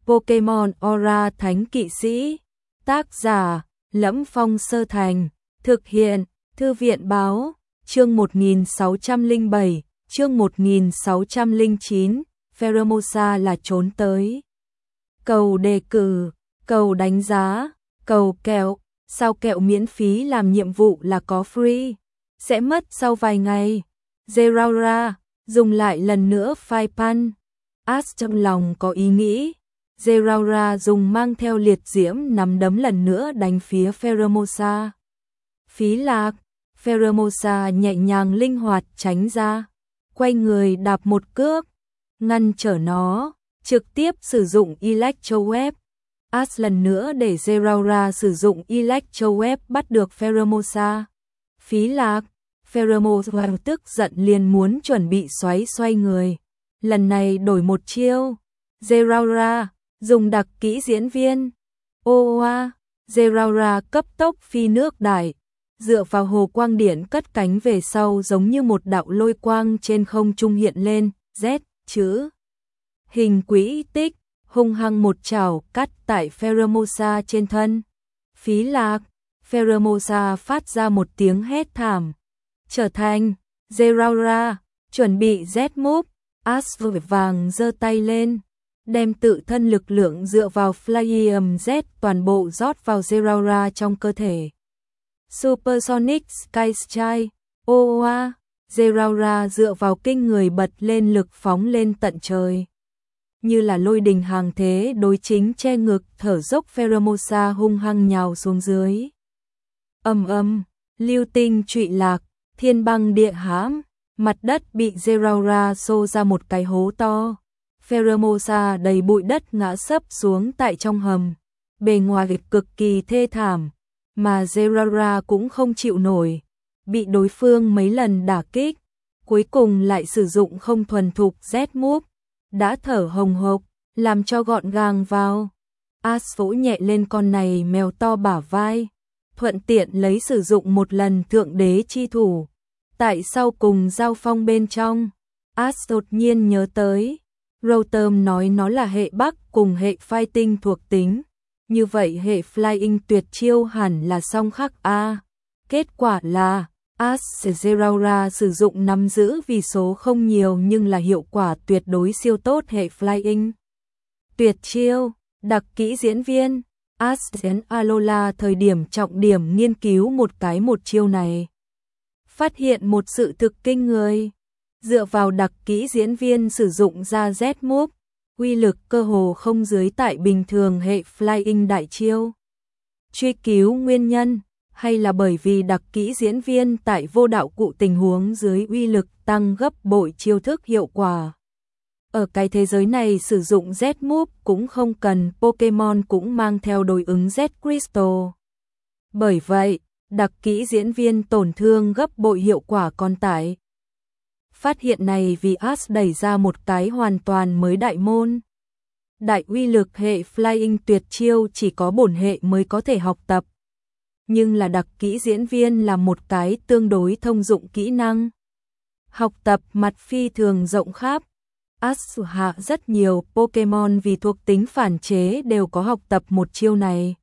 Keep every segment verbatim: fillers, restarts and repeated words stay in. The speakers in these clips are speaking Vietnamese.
Pokemon Aura Thánh Kỵ Sĩ. Tác giả: Lẫm Phong Sơ Thành. Thực hiện: Thư viện báo. Chương một nghìn sáu trăm lẻ bảy, chương một nghìn sáu trăm lẻ chín, Pheromosa là trốn tới. Cầu đề cử, cầu đánh giá, cầu kẹo, sao kẹo miễn phí làm nhiệm vụ là có free, sẽ mất sau vài ngày. Zeraora, dùng lại lần nữa phai pan. Ash trong lòng có ý nghĩ. Zeraora dùng mang theo liệt diễm nắm đấm lần nữa đánh phía Pheromosa. Phí lạc, Pheromosa nhẹ nhàng linh hoạt tránh ra, quay người đạp một cước, ngăn trở nó, trực tiếp sử dụng Electro Web. Ash lần nữa để Zeraora sử dụng Electro Web bắt được Pheromosa. Phí lạc, Pheromosa tức giận liền muốn chuẩn bị xoáy xoay người. Lần này đổi một chiêu. Zeraora, dùng đặc kỹ diễn viên. Oa, Zeraora cấp tốc phi nước đại, dựa vào hồ quang điển cất cánh về sau giống như một đạo lôi quang trên không trung hiện lên, Z, chữ. Hình quỹ tích, hung hăng một chảo cắt tại Pheromosa trên thân. Phí lạc, Pheromosa phát ra một tiếng hét thảm. Trở thành, Zeraora, chuẩn bị Z-move, Ash vội vàng giơ tay lên, đem tự thân lực lượng dựa vào Flying Z toàn bộ rót vào Zeraora trong cơ thể. Supersonic Sky Strike, oa, Zeraora dựa vào kinh người bật lên lực phóng lên tận trời. Như là lôi đình hàng thế đối chính che ngực thở dốc Pheromosa hung hăng nhào xuống dưới. Ầm ầm, lưu tinh trụy lạc, thiên băng địa hãm, mặt đất bị Zeraora xô ra một cái hố to. Pheromosa đầy bụi đất ngã sấp xuống tại trong hầm, bề ngoài cực kỳ thê thảm, mà Zeraora cũng không chịu nổi, bị đối phương mấy lần đả kích, cuối cùng lại sử dụng không thuần thục Z-move, đã thở hồng hộc, làm cho gọn gàng vào. Ash vỗ nhẹ lên con này mèo to bả vai, thuận tiện lấy sử dụng một lần thượng đế chi thủ. Tại sau cùng giao phong bên trong, Ash đột nhiên nhớ tới, Rotom nói nó là hệ Bắc cùng hệ Fighting thuộc tính, như vậy hệ Flying tuyệt chiêu hẳn là song khắc A. Kết quả là, Ash Zeraora sử dụng nắm giữ vì số không nhiều nhưng là hiệu quả tuyệt đối siêu tốt hệ Flying. Tuyệt chiêu, đặc kỹ diễn viên, Ash diễn Alola thời điểm trọng điểm nghiên cứu một cái một chiêu này. Phát hiện một sự thực kinh người, dựa vào đặc kỹ diễn viên sử dụng ra Z-move, uy lực cơ hồ không dưới tại bình thường hệ Flying đại chiêu. Truy cứu nguyên nhân, hay là bởi vì đặc kỹ diễn viên tại vô đạo cụ tình huống dưới uy lực tăng gấp bội chiêu thức hiệu quả. Ở cái thế giới này sử dụng Z-move cũng không cần, Pokemon cũng mang theo đối ứng Z-Crystal. Bởi vậy, đặc kỹ diễn viên tổn thương gấp bội hiệu quả còn tải. Phát hiện này vì Ash đẩy ra một cái hoàn toàn mới đại môn. Đại uy lực hệ Flying tuyệt chiêu chỉ có bổn hệ mới có thể học tập. Nhưng là đặc kỹ diễn viên là một cái tương đối thông dụng kỹ năng. Học tập mặt phi thường rộng khắp. Ash hạ rất nhiều Pokemon vì thuộc tính phản chế đều có học tập một chiêu này.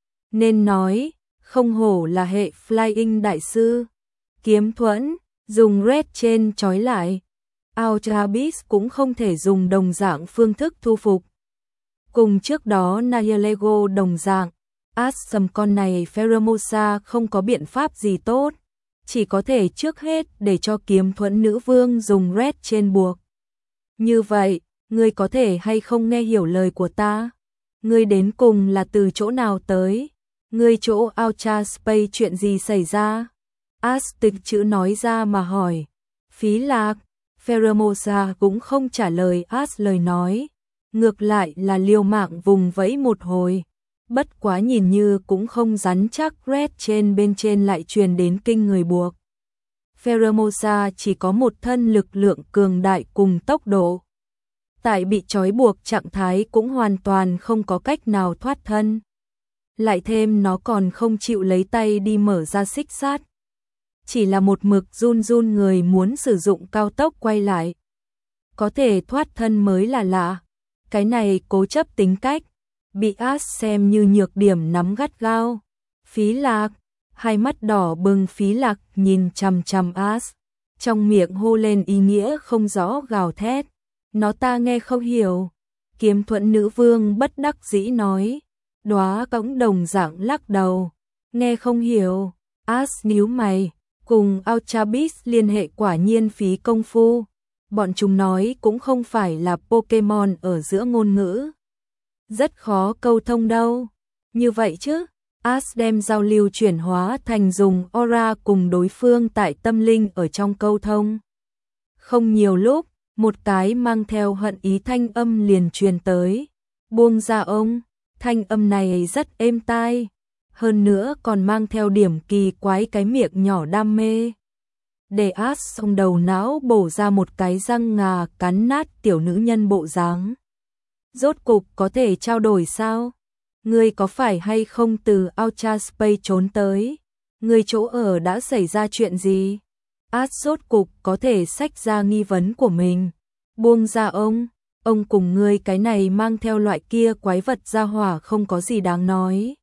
Nên nói, không hổ là hệ Flying đại sư. Kiếm thuẫn, dùng Red trên trói lại. Ultra Beast cũng không thể dùng đồng dạng phương thức thu phục. Cùng trước đó Nihilego đồng dạng, Ash sầm con này Pheromosa không có biện pháp gì tốt, chỉ có thể trước hết để cho kiếm thuẫn nữ vương dùng Red trên buộc. Như vậy, ngươi có thể hay không nghe hiểu lời của ta? Ngươi đến cùng là từ chỗ nào tới? Ngươi chỗ Ultra Space chuyện gì xảy ra? Ash tịch chữ nói ra mà hỏi. Phí lạc, Pheromosa cũng không trả lời Ash lời nói, ngược lại là liều mạng vùng vẫy một hồi. Bất quá nhìn như cũng không rắn chắc, Red trên bên trên lại truyền đến kinh người buộc. Pheromosa chỉ có một thân lực lượng cường đại cùng tốc độ. Tại bị trói buộc trạng thái cũng hoàn toàn không có cách nào thoát thân. Lại thêm nó còn không chịu lấy tay đi mở ra xích sát. Chỉ là một mực run run người muốn sử dụng cao tốc quay lại. Có thể thoát thân mới là lạ. Cái này cố chấp tính cách, bị As xem như nhược điểm nắm gắt gao. Phí Lạc, hai mắt đỏ bừng Phí Lạc nhìn chằm chằm As, trong miệng hô lên ý nghĩa không rõ gào thét. Nó ta nghe không hiểu. Kiếm Thuẫn nữ vương bất đắc dĩ nói. Đóa cõng đồng dạng lắc đầu. Nghe không hiểu. As nhíu mày. Cùng Ultrabis liên hệ quả nhiên phí công phu. Bọn chúng nói cũng không phải là Pokemon ở giữa ngôn ngữ. Rất khó câu thông đâu. Như vậy chứ. As đem giao lưu chuyển hóa thành dùng aura cùng đối phương tại tâm linh ở trong câu thông. Không nhiều lúc, một cái mang theo hận ý thanh âm liền truyền tới. Buông ra ông, thanh âm này rất êm tai. Hơn nữa còn mang theo điểm kỳ quái cái miệng nhỏ đam mê. Để As xong đầu não bổ ra một cái răng ngà cắn nát tiểu nữ nhân bộ dáng. Rốt cục có thể trao đổi sao? Ngươi có phải hay không từ Ultra Space trốn tới? Ngươi chỗ ở đã xảy ra chuyện gì? As rốt cục có thể xách ra nghi vấn của mình. Buông ra ông, ông cùng ngươi cái này mang theo loại kia quái vật ra hỏa không có gì đáng nói.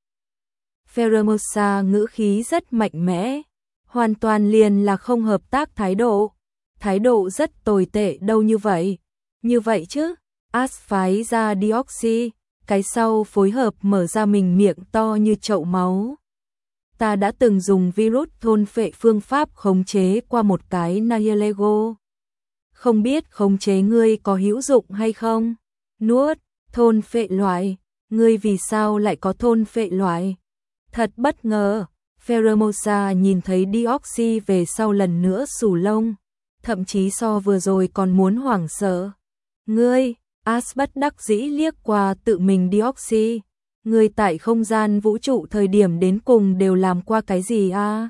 Pheromosa ngữ khí rất mạnh mẽ, hoàn toàn liền là không hợp tác thái độ. Thái độ rất tồi tệ đâu như vậy. Như vậy chứ, As phái ra Deoxy, cái sau phối hợp mở ra mình miệng to như chậu máu. Ta đã từng dùng virus thôn phệ phương pháp khống chế qua một cái Nihilego. Không biết khống chế ngươi có hữu dụng hay không? Nuốt, thôn phệ loại, ngươi vì sao lại có thôn phệ loại? Thật bất ngờ, Pheromosa nhìn thấy Deoxy về sau lần nữa xù lông, thậm chí so vừa rồi còn muốn hoảng sợ. Ngươi, As bất đắc dĩ liếc qua tự mình Deoxy, ngươi tại không gian vũ trụ thời điểm đến cùng đều làm qua cái gì a? À?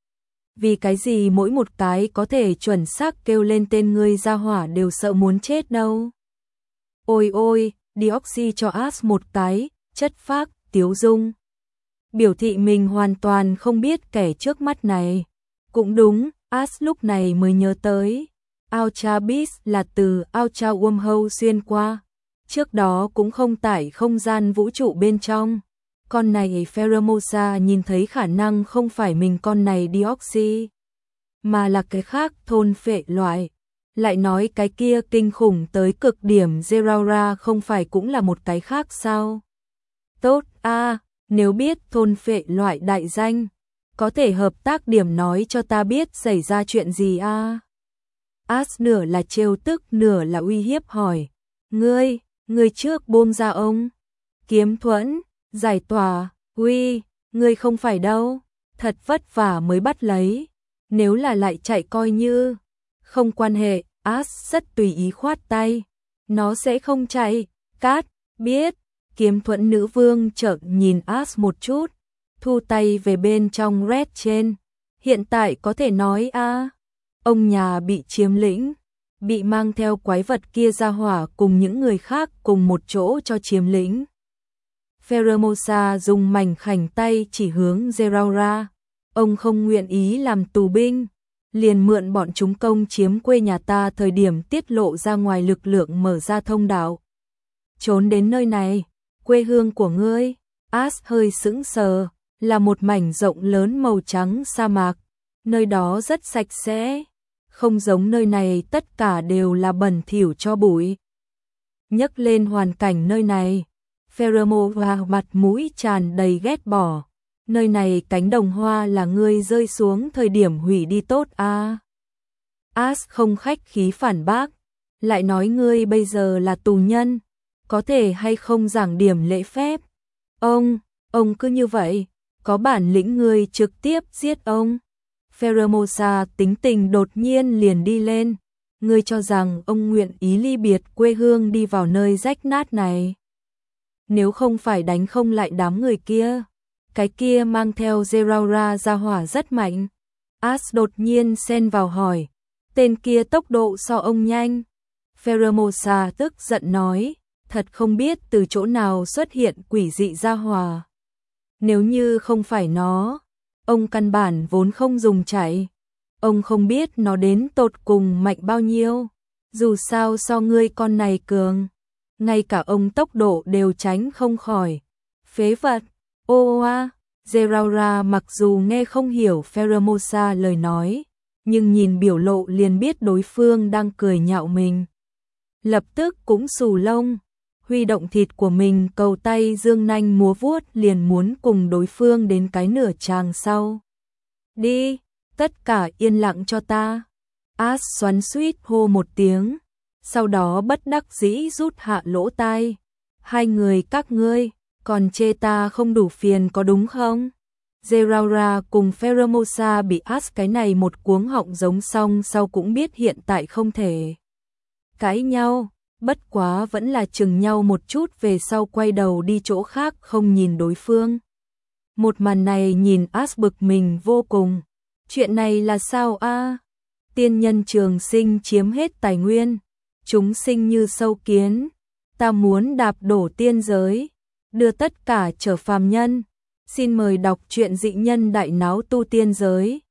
Vì cái gì mỗi một cái có thể chuẩn xác kêu lên tên ngươi ra hỏa đều sợ muốn chết đâu. Ôi ôi, Deoxy cho As một cái, chất phác, tiếu dung. Biểu thị mình hoàn toàn không biết kẻ trước mắt này. Cũng đúng, As lúc này mới nhớ tới. Ultra Beast là từ Ultra Wormhole xuyên qua. Trước đó cũng không tải không gian vũ trụ bên trong. Con này Pheromosa nhìn thấy khả năng không phải mình con này Deoxy, mà là cái khác thôn phệ loại. Lại nói cái kia kinh khủng tới cực điểm Zeraora không phải cũng là một cái khác sao? Tốt a, à, nếu biết thôn phệ loại đại danh, có thể hợp tác điểm nói cho ta biết xảy ra chuyện gì a? À? As nửa là trêu tức nửa là uy hiếp hỏi. Ngươi, ngươi trước buông ra ông. Kiếm Thuẫn, giải tỏa, uy, ngươi không phải đâu. Thật vất vả mới bắt lấy. Nếu là lại chạy coi như. Không quan hệ, As rất tùy ý khoát tay. Nó sẽ không chạy, cát, biết. Kiếm Thuẫn nữ vương chợt nhìn As một chút. Thu tay về bên trong red trên. Hiện tại có thể nói a à, ông nhà bị chiếm lĩnh, bị mang theo quái vật kia ra hỏa cùng những người khác cùng một chỗ cho chiếm lĩnh. Pheromosa dùng mảnh khảnh tay chỉ hướng Zeraora. Ông không nguyện ý làm tù binh, liền mượn bọn chúng công chiếm quê nhà ta thời điểm tiết lộ ra ngoài lực lượng mở ra thông đạo. Trốn đến nơi này, quê hương của ngươi. As hơi sững sờ, là một mảnh rộng lớn màu trắng sa mạc. Nơi đó rất sạch sẽ, không giống nơi này tất cả đều là bẩn thỉu cho bụi. Nhắc lên hoàn cảnh nơi này, Pheromosa mặt mũi tràn đầy ghét bỏ. Nơi này cánh đồng hoa là ngươi rơi xuống thời điểm hủy đi tốt a. À? As không khách khí phản bác, lại nói ngươi bây giờ là tù nhân, có thể hay không giảng điểm lễ phép. Ông, ông cứ như vậy, có bản lĩnh ngươi trực tiếp giết ông. Pheromosa tính tình đột nhiên liền đi lên. Ngươi cho rằng ông nguyện ý ly biệt quê hương đi vào nơi rách nát này. Nếu không phải đánh không lại đám người kia. Cái kia mang theo Zeraora ra hỏa rất mạnh. As đột nhiên xen vào hỏi. Tên kia tốc độ so ông nhanh. Pheromosa tức giận nói. Thật không biết từ chỗ nào xuất hiện quỷ dị ra hỏa. Nếu như không phải nó, ông căn bản vốn không dùng chạy. Ông không biết nó đến tột cùng mạnh bao nhiêu. Dù sao so ngươi con này cường. ngay cả ông tốc độ đều tránh không khỏi. Phế vật, ô a, Zeraora mặc dù nghe không hiểu Pheromosa lời nói, nhưng nhìn biểu lộ liền biết đối phương đang cười nhạo mình. Lập tức cũng xù lông, huy động thịt của mình cầu tay dương nanh múa vuốt liền muốn cùng đối phương đến cái nửa tràng sau. Đi, tất cả yên lặng cho ta. As xoắn xuýt hô một tiếng, sau đó bất đắc dĩ rút hạ lỗ tai. Hai người các ngươi, còn chê ta không đủ phiền có đúng không? Zeraora cùng Pheromosa bị As cái này một cuống họng giống xong sau cũng biết hiện tại không thể cãi nhau, bất quá vẫn là chừng nhau một chút về sau quay đầu đi chỗ khác không nhìn đối phương. Một màn này nhìn As bực mình vô cùng. Chuyện này là sao a? Tiên nhân trường sinh chiếm hết tài nguyên, chúng sinh như sâu kiến, ta muốn đạp đổ tiên giới, đưa tất cả trở phàm nhân. Xin mời đọc truyện Dị Nhân Đại Náo Tu Tiên Giới.